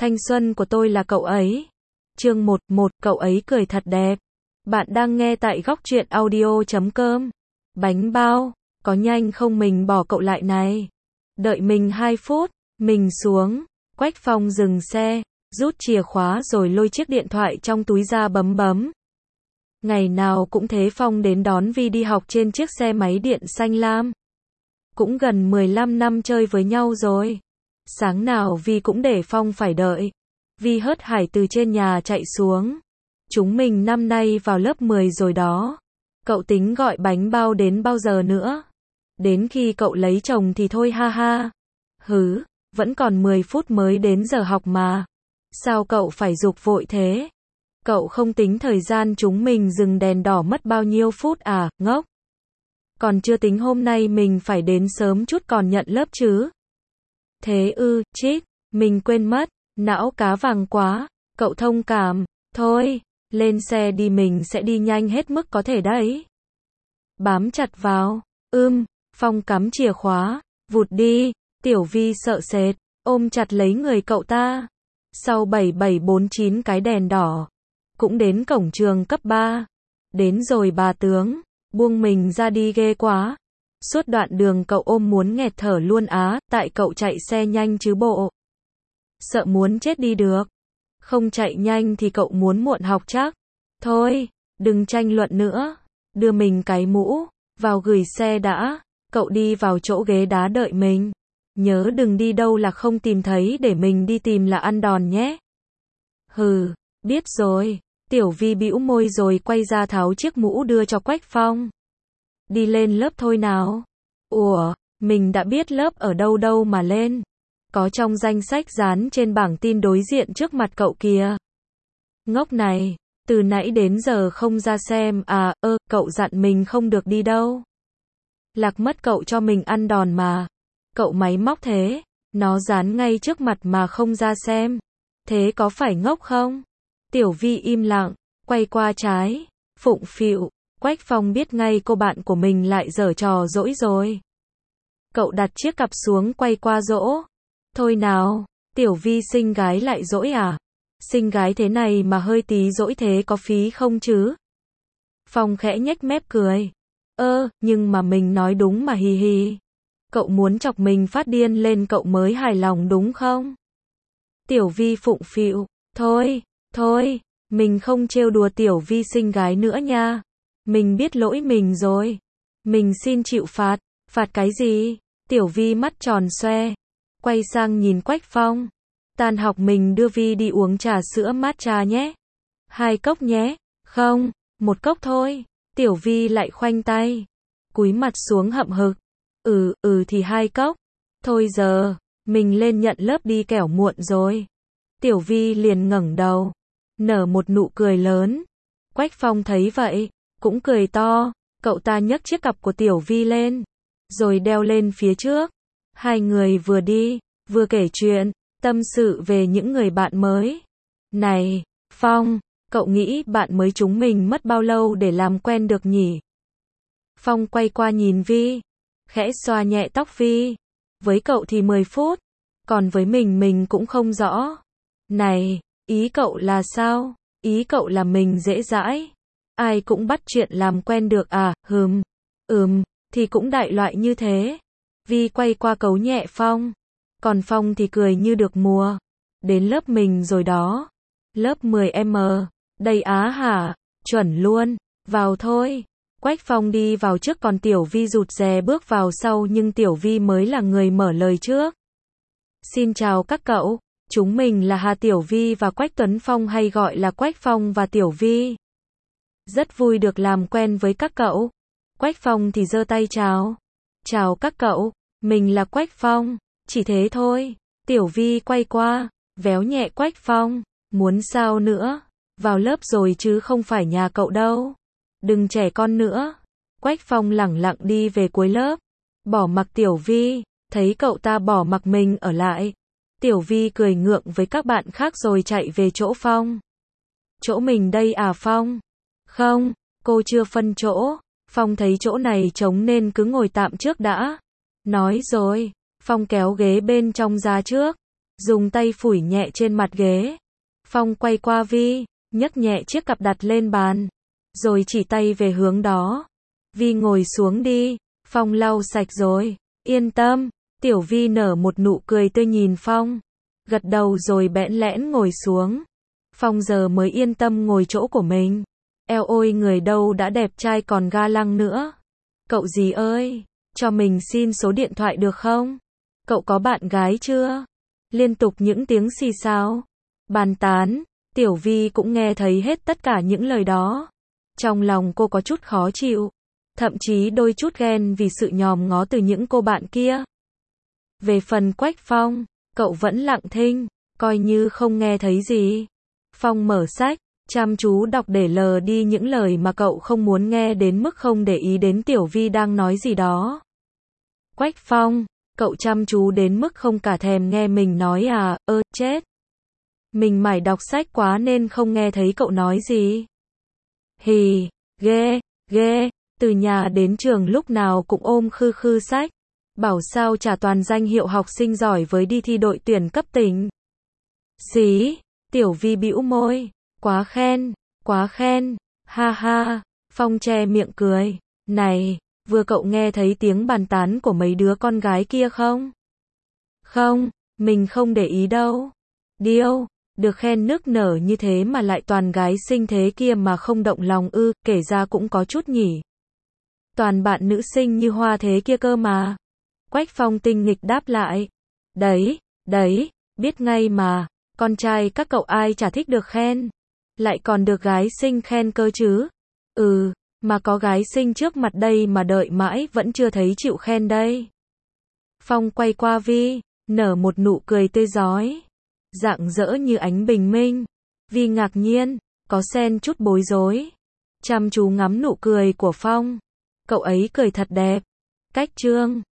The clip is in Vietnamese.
Thanh xuân của tôi là cậu ấy. Chương 11, cậu ấy cười thật đẹp. Bạn đang nghe tại góc truyện audio.com. Bánh bao, có nhanh không, mình bỏ cậu lại này. Đợi mình 2 phút, mình xuống. Quách Phong dừng xe, rút chìa khóa rồi lôi chiếc điện thoại trong túi ra bấm bấm. Ngày nào cũng thế, Phong đến đón Vi đi học trên chiếc xe máy điện xanh lam. Cũng gần 15 năm chơi với nhau rồi. Sáng nào Vi cũng để Phong phải đợi. Vi hớt hải từ trên nhà chạy xuống. Chúng mình năm nay vào lớp 10 rồi đó. Cậu tính gọi bánh bao đến bao giờ nữa? Đến khi cậu lấy chồng thì thôi, ha ha. Hứ, vẫn còn 10 phút mới đến giờ học mà. Sao cậu phải giục vội thế? Cậu không tính thời gian chúng mình dừng đèn đỏ mất bao nhiêu phút à, ngốc? Còn chưa tính hôm nay mình phải đến sớm chút còn nhận lớp chứ. Thế ư, chít, mình quên mất, não cá vàng quá, cậu thông cảm, thôi, lên xe đi, mình sẽ đi nhanh hết mức có thể đấy. Bám chặt vào, Phong cắm chìa khóa, vụt đi, Tiểu Vi sợ sệt, ôm chặt lấy người cậu ta. Sau 7749 cái đèn đỏ, cũng đến cổng trường cấp 3. Đến rồi bà tướng, buông mình ra đi, ghê quá. Suốt đoạn đường cậu ôm muốn nghẹt thở luôn á, tại cậu chạy xe nhanh chứ bộ. Sợ muốn chết đi được. Không chạy nhanh thì cậu muốn muộn học chắc. Thôi, đừng tranh luận nữa. Đưa mình cái mũ, vào gửi xe đã. Cậu đi vào chỗ ghế đá đợi mình. Nhớ đừng đi đâu là không tìm thấy, để mình đi tìm là ăn đòn nhé. Hừ, biết rồi. Tiểu Vi bĩu môi rồi quay ra tháo chiếc mũ đưa cho Quách Phong. Đi lên lớp thôi nào. Ủa, mình đã biết lớp ở đâu đâu mà lên. Có trong danh sách dán trên bảng tin đối diện trước mặt cậu kìa. Ngốc này, từ nãy đến giờ không ra xem à, cậu dặn mình không được đi đâu. Lạc mất cậu cho mình ăn đòn mà. Cậu máy móc thế, nó dán ngay trước mặt mà không ra xem. Thế có phải ngốc không? Tiểu Vi im lặng, quay qua trái, phụng phịu. Quách Phong biết ngay cô bạn của mình lại giở trò dỗi rồi. Cậu đặt chiếc cặp xuống, quay qua dỗ. Thôi nào, Tiểu Vi xinh gái lại dỗi à? Xinh gái thế này mà hơi tí dỗi thế có phí không chứ? Phong khẽ nhếch mép cười. Nhưng mà mình nói đúng mà, hì hì. Cậu muốn chọc mình phát điên lên cậu mới hài lòng đúng không? Tiểu Vi phụng phịu. Thôi, mình không trêu đùa Tiểu Vi xinh gái nữa nha. Mình biết lỗi mình rồi. Mình xin chịu phạt. Phạt cái gì? Tiểu Vi mắt tròn xoe. Quay sang nhìn Quách Phong. Tan học mình đưa Vi đi uống trà sữa matcha nhé. 2 cốc nhé. Không, 1 cốc thôi. Tiểu Vi lại khoanh tay. Cúi mặt xuống hậm hực. Thì 2 cốc. Thôi giờ, mình lên nhận lớp đi, kẻo muộn rồi. Tiểu Vi liền ngẩng đầu. Nở một nụ cười lớn. Quách Phong thấy vậy, cũng cười to. Cậu ta nhấc chiếc cặp của Tiểu Vi lên, rồi đeo lên phía trước. Hai người vừa đi, vừa kể chuyện, tâm sự về những người bạn mới. Này, Phong, cậu nghĩ bạn mới chúng mình mất bao lâu để làm quen được nhỉ? Phong quay qua nhìn Vi, khẽ xoa nhẹ tóc Vi. Với cậu thì 10 phút, còn với mình cũng không rõ. Này, ý cậu là sao? Ý cậu là mình dễ dãi, ai cũng bắt chuyện làm quen được à? Thì cũng đại loại như thế. Vi quay qua cấu nhẹ Phong. Còn Phong thì cười như được mùa. Đến lớp mình rồi đó. Lớp 10M. Đây á hả? Chuẩn luôn. Vào thôi. Quách Phong đi vào trước, còn Tiểu Vi rụt rè bước vào sau, nhưng Tiểu Vi mới là người mở lời trước. Xin chào các cậu. Chúng mình là Hà Tiểu Vi và Quách Tuấn Phong, hay gọi là Quách Phong và Tiểu Vi. Rất vui được làm quen với các cậu. Quách Phong thì giơ tay chào. Chào các cậu, mình là Quách Phong. Chỉ thế thôi. Tiểu Vi quay qua, véo nhẹ Quách Phong. Muốn sao nữa? Vào lớp rồi chứ không phải nhà cậu đâu. Đừng trẻ con nữa. Quách Phong lẳng lặng đi về cuối lớp. Bỏ mặc Tiểu Vi, thấy cậu ta bỏ mặc mình ở lại. Tiểu Vi cười ngượng với các bạn khác rồi chạy về chỗ Phong. Chỗ mình đây à Phong? Không, cô chưa phân chỗ. Phong thấy chỗ này trống nên cứ ngồi tạm trước đã. Nói rồi, Phong kéo ghế bên trong ra trước. dùng tay phủi nhẹ trên mặt ghế. Phong quay qua Vi, nhấc nhẹ chiếc cặp đặt lên bàn, rồi chỉ tay về hướng đó. Vi ngồi xuống đi, Phong lau sạch rồi, yên tâm. Tiểu Vi nở một nụ cười tươi nhìn Phong, gật đầu rồi bẽn lẽn ngồi xuống. Phong giờ mới yên tâm ngồi chỗ của mình. Eo ôi, người đâu đã đẹp trai còn ga lăng nữa. Cậu gì ơi, cho mình xin số điện thoại được không? Cậu có bạn gái chưa? Liên tục những tiếng xì xào, bàn tán. Tiểu Vi cũng nghe thấy hết tất cả những lời đó. Trong lòng cô có chút khó chịu, thậm chí đôi chút ghen vì sự nhòm ngó từ những cô bạn kia. Về phần Quách Phong, cậu vẫn lặng thinh, coi như không nghe thấy gì. Phong mở sách, chăm chú đọc để lờ đi những lời mà cậu không muốn nghe đến mức không để ý đến Tiểu Vi đang nói gì đó. Quách Phong, cậu chăm chú đến mức không cả thèm nghe mình nói à, chết. Mình mải đọc sách quá nên không nghe thấy cậu nói gì. Hì, ghê, từ nhà đến trường lúc nào cũng ôm khư khư sách. Bảo sao trả toàn danh hiệu học sinh giỏi với đi thi đội tuyển cấp tỉnh. Xí, Tiểu Vi bĩu môi, quá khen, ha ha. Phong che miệng cười, này, vừa cậu nghe thấy tiếng bàn tán của mấy đứa con gái kia không? Không, mình không để ý đâu. Điêu, được khen nức nở như thế mà lại toàn gái xinh thế kia mà không động lòng ư, kể ra cũng có chút nhỉ. Toàn bạn nữ sinh như hoa thế kia cơ mà. Quách Phong tinh nghịch đáp lại. Đấy, biết ngay mà, con trai các cậu ai chả thích được khen. Lại còn được gái xinh khen cơ chứ. Mà có gái xinh trước mặt đây mà đợi mãi vẫn chưa thấy chịu khen đây. Phong quay qua Vi, nở một nụ cười tươi rói, rạng rỡ như ánh bình minh. Vi ngạc nhiên, có xen chút bối rối, chăm chú ngắm nụ cười của Phong. Cậu ấy cười thật đẹp. Cách trương